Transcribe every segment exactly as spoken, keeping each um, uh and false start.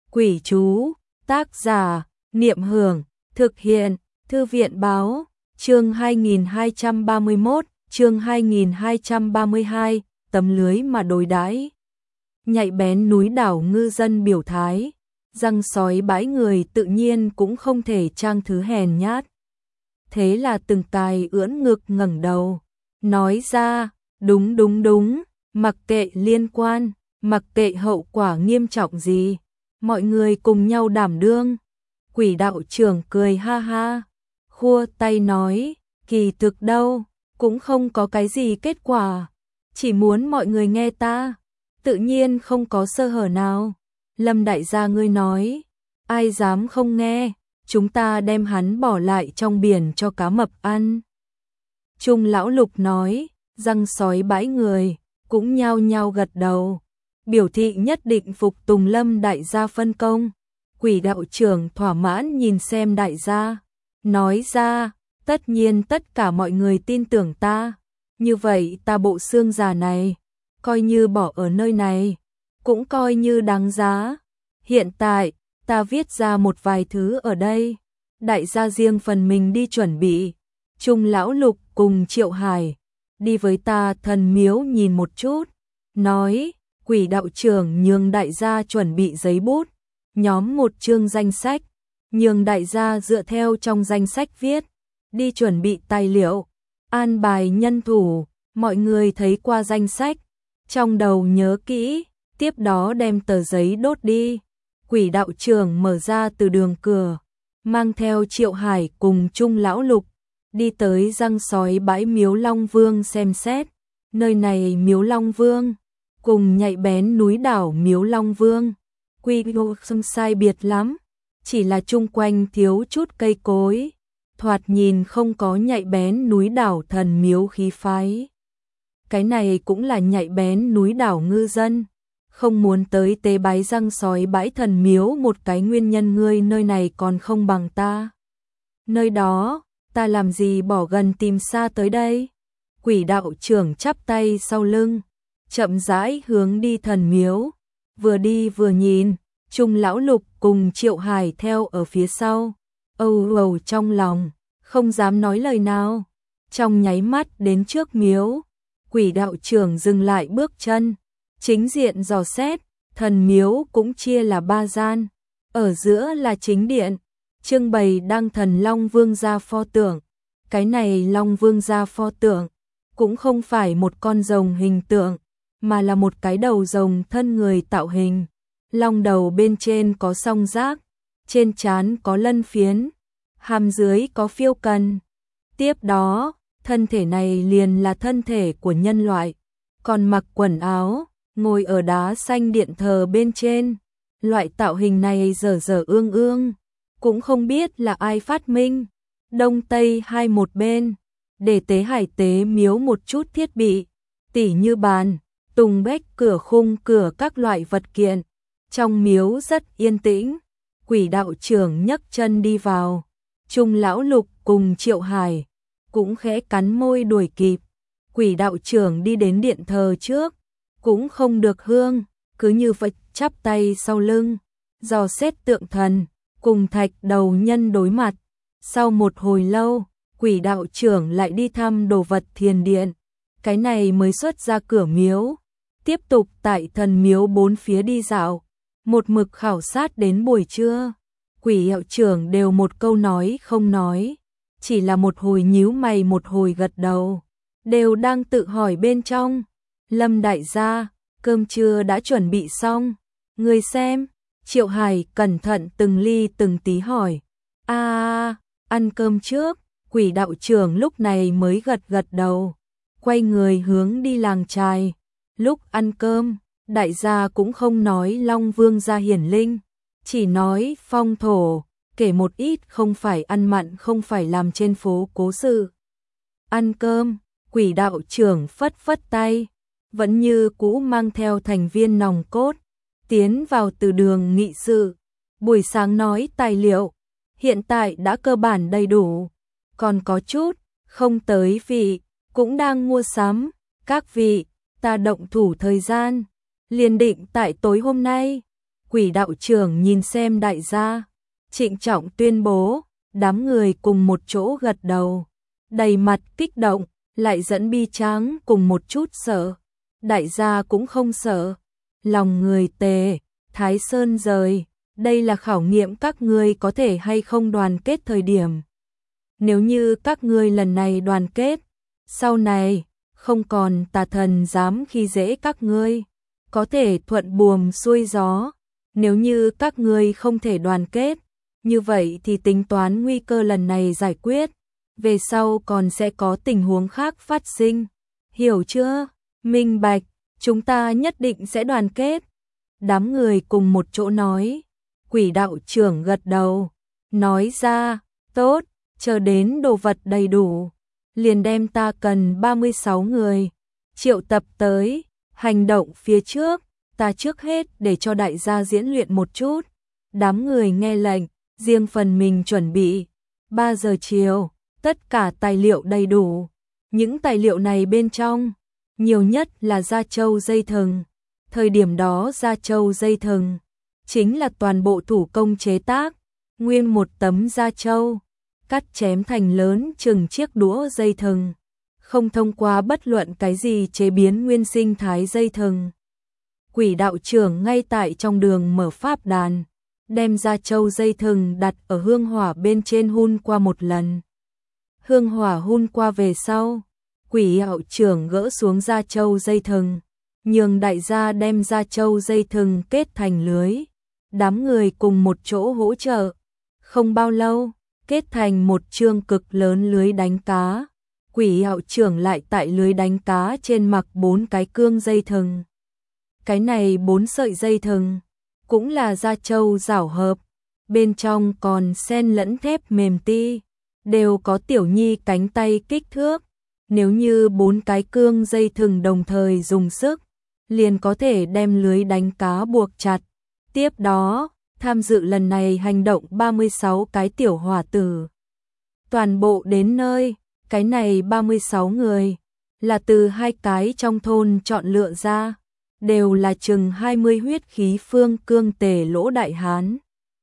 Quỷ chú, tác giả, Niệm Hưởng, thực hiện, Thư viện báo, chương hai nghìn hai trăm ba mươi mốt, chương hai nghìn hai trăm ba mươi hai, tấm lưới mà đối đãi. Nhạy bén núi đảo ngư dân biểu thái, răng sói bãi người tự nhiên cũng không thể trang thứ hèn nhát. Thế là từng tài ưỡn ngực ngẩng đầu, nói ra, đúng đúng đúng, mặc kệ liên quan, mặc kệ hậu quả nghiêm trọng gì, mọi người cùng nhau đảm đương. Quỷ đạo trưởng cười ha ha, khua tay nói, kỳ thực đâu, cũng không có cái gì kết quả, chỉ muốn mọi người nghe ta, tự nhiên không có sơ hở nào. Lâm đại gia ngươi nói, ai dám không nghe, chúng ta đem hắn bỏ lại trong biển cho cá mập ăn. Trung lão Lục nói, răng sói bãi người, cũng nhao nhao gật đầu, biểu thị nhất định phục tùng Lâm đại gia phân công. Quỷ đạo trưởng thỏa mãn nhìn xem đại gia, nói ra, tất nhiên tất cả mọi người tin tưởng ta, như vậy ta bộ xương già này, coi như bỏ ở nơi này, cũng coi như đáng giá. Hiện tại, ta viết ra một vài thứ ở đây, đại gia riêng phần mình đi chuẩn bị. Trung lão Lục cùng Triệu Hải, đi với ta thần miếu nhìn một chút, nói, quỷ đạo trưởng nhường đại gia chuẩn bị giấy bút, nhóm một chương danh sách, nhường đại gia dựa theo trong danh sách viết, đi chuẩn bị tài liệu, an bài nhân thủ, mọi người thấy qua danh sách, trong đầu nhớ kỹ, tiếp đó đem tờ giấy đốt đi. Quỷ đạo trưởng mở ra từ đường cửa, mang theo Triệu Hải cùng Trung lão Lục, đi tới răng sói bãi Miếu Long Vương xem xét. Nơi này Miếu Long Vương, cùng nhạy bén núi đảo Miếu Long Vương, quy mô không sai biệt lắm, chỉ là chung quanh thiếu chút cây cối, thoạt nhìn không có nhạy bén núi đảo thần miếu khí phái. Cái này cũng là nhạy bén núi đảo ngư dân, không muốn tới tế bái răng sói bãi thần miếu một cái nguyên nhân ngươi nơi này còn không bằng ta. Nơi đó, ta làm gì bỏ gần tìm xa tới đây? Quỷ đạo trưởng chắp tay sau lưng, chậm rãi hướng đi thần miếu, vừa đi vừa nhìn, Trung lão Lục cùng Triệu Hải theo ở phía sau, âu âu trong lòng, không dám nói lời nào. Trong nháy mắt đến trước miếu, quỷ đạo trưởng dừng lại bước chân, chính diện dò xét, thần miếu cũng chia là ba gian, ở giữa là chính điện, trưng bày đăng thần Long Vương gia pho tượng. Cái này Long Vương gia pho tượng cũng không phải một con rồng hình tượng, mà là một cái đầu rồng thân người tạo hình. Long đầu bên trên có song giác, trên trán có lân phiến, hàm dưới có phiêu cần. Tiếp đó, thân thể này liền là thân thể của nhân loại, còn mặc quần áo, ngồi ở đá xanh điện thờ bên trên. Loại tạo hình này dở dở ương ương, cũng không biết là ai phát minh. Đông Tây hai một bên, để tế hải tế miếu một chút thiết bị, tỉ như bàn, tùng bách, cửa khung cửa các loại vật kiện. Trong miếu rất yên tĩnh, quỷ đạo trưởng nhấc chân đi vào, Trung lão Lục cùng Triệu Hải cũng khẽ cắn môi đuổi kịp. Quỷ đạo trưởng đi đến điện thờ trước, cũng không được hương, cứ như vậy chắp tay sau lưng, dò xét tượng thần, cùng thạch đầu nhân đối mặt. Sau một hồi lâu, quỷ đạo trưởng lại đi thăm đồ vật thiền điện, cái này mới xuất ra cửa miếu, tiếp tục tại thần miếu bốn phía đi dạo, một mực khảo sát đến buổi trưa. Quỷ đạo trưởng đều một câu nói không nói, chỉ là một hồi nhíu mày một hồi gật đầu, đều đang tự hỏi bên trong. Lâm đại gia, cơm trưa đã chuẩn bị xong, người xem. Triệu Hải cẩn thận từng ly từng tí hỏi. A, à, ăn cơm trước. Quỷ đạo trưởng lúc này mới gật gật đầu, quay người hướng đi làng trài. Lúc ăn cơm, đại gia cũng không nói Long Vương gia hiển linh, chỉ nói phong thổ, kể một ít không phải ăn mặn không phải làm trên phố cố sự. Ăn cơm, quỷ đạo trưởng phất phất tay, vẫn như cũ mang theo thành viên nòng cốt, tiến vào từ đường nghị sự. Buổi sáng nói tài liệu, hiện tại đã cơ bản đầy đủ, còn có chút không tới vị, cũng đang mua sắm. Các vị, ta động thủ thời gian, liền định tại tối hôm nay. Quỷ đạo trưởng nhìn xem đại gia, trịnh trọng tuyên bố, đám người cùng một chỗ gật đầu, đầy mặt kích động, lại dẫn bi tráng cùng một chút sợ. Đại gia cũng không sợ, lòng người tề, Thái Sơn rời, đây là khảo nghiệm các ngươi có thể hay không đoàn kết thời điểm. Nếu như các ngươi lần này đoàn kết, sau này không còn tà thần dám khi dễ các ngươi, có thể thuận buồm xuôi gió. Nếu như các ngươi không thể đoàn kết, như vậy thì tính toán nguy cơ lần này giải quyết, về sau còn sẽ có tình huống khác phát sinh. Hiểu chưa? Minh bạch, chúng ta nhất định sẽ đoàn kết. Đám người cùng một chỗ nói. Quỷ đạo trưởng gật đầu, nói ra, tốt, chờ đến đồ vật đầy đủ, liền đem ta cần ba mươi sáu người triệu tập tới, hành động phía trước, ta trước hết để cho đại gia diễn luyện một chút. Đám người nghe lệnh, riêng phần mình chuẩn bị. ba giờ chiều, tất cả tài liệu đầy đủ. Những tài liệu này bên trong, nhiều nhất là da trâu dây thừng. Thời điểm đó da trâu dây thừng chính là toàn bộ thủ công chế tác, nguyên một tấm da trâu, cắt chém thành lớn chừng chiếc đũa dây thừng, không thông qua bất luận cái gì chế biến nguyên sinh thái dây thừng. Quỷ đạo trưởng ngay tại trong đường mở pháp đàn, đem da trâu dây thừng đặt ở hương hỏa bên trên hun qua một lần. Hương hỏa hun qua về sau, quỷ đạo trưởng gỡ xuống da trâu dây thừng, nhường đại gia đem da trâu dây thừng kết thành lưới. Đám người cùng một chỗ hỗ trợ, không bao lâu, kết thành một chương cực lớn lưới đánh cá. Quỷ đạo trưởng lại tại lưới đánh cá trên mặc bốn cái cương dây thừng. Cái này bốn sợi dây thừng, cũng là da trâu rảo hợp, bên trong còn xen lẫn thép mềm ti, đều có tiểu nhi cánh tay kích thước. Nếu như bốn cái cương dây thừng đồng thời dùng sức, liền có thể đem lưới đánh cá buộc chặt. Tiếp đó, tham dự lần này hành động ba mươi sáu cái tiểu hỏa tử. Toàn bộ đến nơi, cái này ba mươi sáu người, là từ hai cái trong thôn chọn lựa ra, đều là chừng hai mươi huyết khí phương cương tề lỗ đại hán.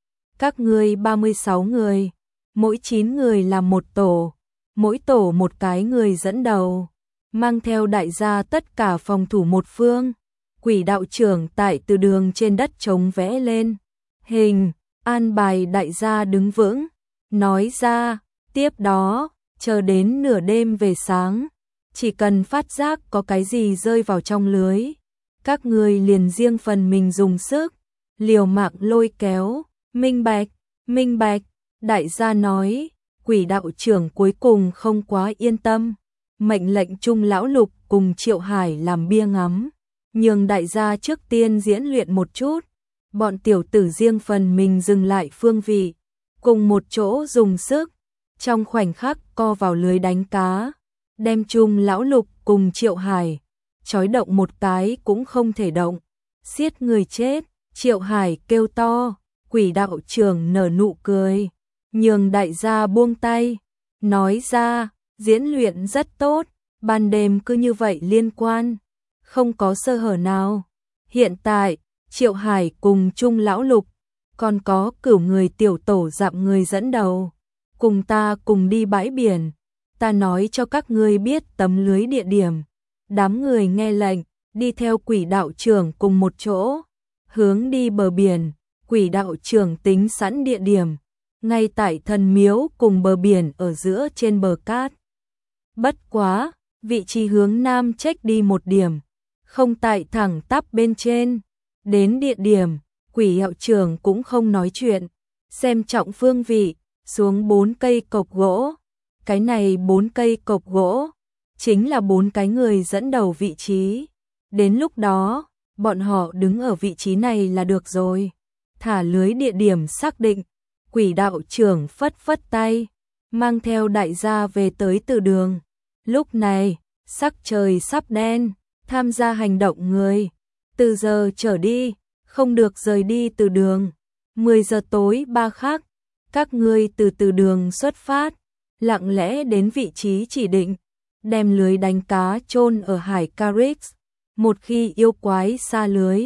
Các ngươi ba mươi sáu người, mỗi chín người là một tổ, mỗi tổ một cái người dẫn đầu, mang theo đại gia tất cả phòng thủ một phương. Quỷ đạo trưởng tại từ đường trên đất trống vẽ lên hình, an bài đại gia đứng vững, nói ra, tiếp đó, chờ đến nửa đêm về sáng, chỉ cần phát giác có cái gì rơi vào trong lưới, các người liền riêng phần mình dùng sức, liều mạng lôi kéo. Minh bạch, minh bạch, đại gia nói. Quỷ đạo trưởng cuối cùng không quá yên tâm, mệnh lệnh Trung Lão Lục cùng Triệu Hải làm bia ngắm, nhường đại gia trước tiên diễn luyện một chút. Bọn tiểu tử riêng phần mình dừng lại phương vị, cùng một chỗ dùng sức, trong khoảnh khắc co vào lưới đánh cá, đem Trung Lão Lục cùng Triệu Hải trói động một cái cũng không thể động, xiết người chết. Triệu Hải kêu to, quỷ đạo trưởng nở nụ cười, nhường đại gia buông tay, nói ra, diễn luyện rất tốt, ban đêm cứ như vậy liên quan, không có sơ hở nào. Hiện tại, Triệu Hải cùng Trung Lão Lục, còn có cửu người tiểu tổ dặm người dẫn đầu, cùng ta cùng đi bãi biển, ta nói cho các ngươi biết tấm lưới địa điểm. Đám người nghe lệnh, đi theo quỷ đạo trưởng cùng một chỗ, hướng đi bờ biển. Quỷ đạo trưởng tính sẵn địa điểm, ngay tại thần miếu cùng bờ biển ở giữa trên bờ cát. Bất quá, vị trí hướng nam chếch đi một điểm, không tại thẳng tắp bên trên. Đến địa điểm, quỷ đạo trưởng cũng không nói chuyện, xem trọng phương vị, xuống bốn cây cộc gỗ. Cái này bốn cây cộc gỗ, chính là bốn cái người dẫn đầu vị trí. Đến lúc đó, bọn họ đứng ở vị trí này là được rồi. Thả lưới địa điểm xác định, quỷ đạo trưởng phất phất tay, mang theo đại gia về tới từ đường. Lúc này, sắc trời sắp đen, tham gia hành động người, từ giờ trở đi, không được rời đi từ đường. mười giờ tối ba khắc, các ngươi từ từ đường xuất phát, lặng lẽ đến vị trí chỉ định, đem lưới đánh cá chôn ở hải Carix. Một khi yêu quái xa lưới,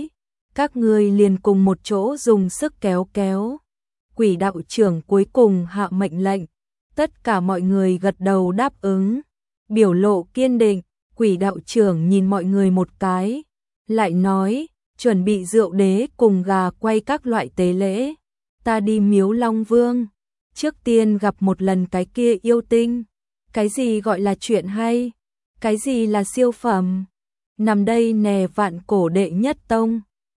các ngươi liền cùng một chỗ dùng sức kéo kéo. Quỷ đạo trưởng cuối cùng hạ mệnh lệnh, tất cả mọi người gật đầu đáp ứng, biểu lộ kiên định. Quỷ đạo trưởng nhìn mọi người một cái, lại nói, chuẩn bị rượu đế cùng gà quay các loại tế lễ, ta đi miếu Long Vương, trước tiên gặp một lần cái kia yêu tinh. Cái gì gọi là chuyện hay, cái gì là siêu phẩm, nằm đây nè vạn cổ đệ nhất tông.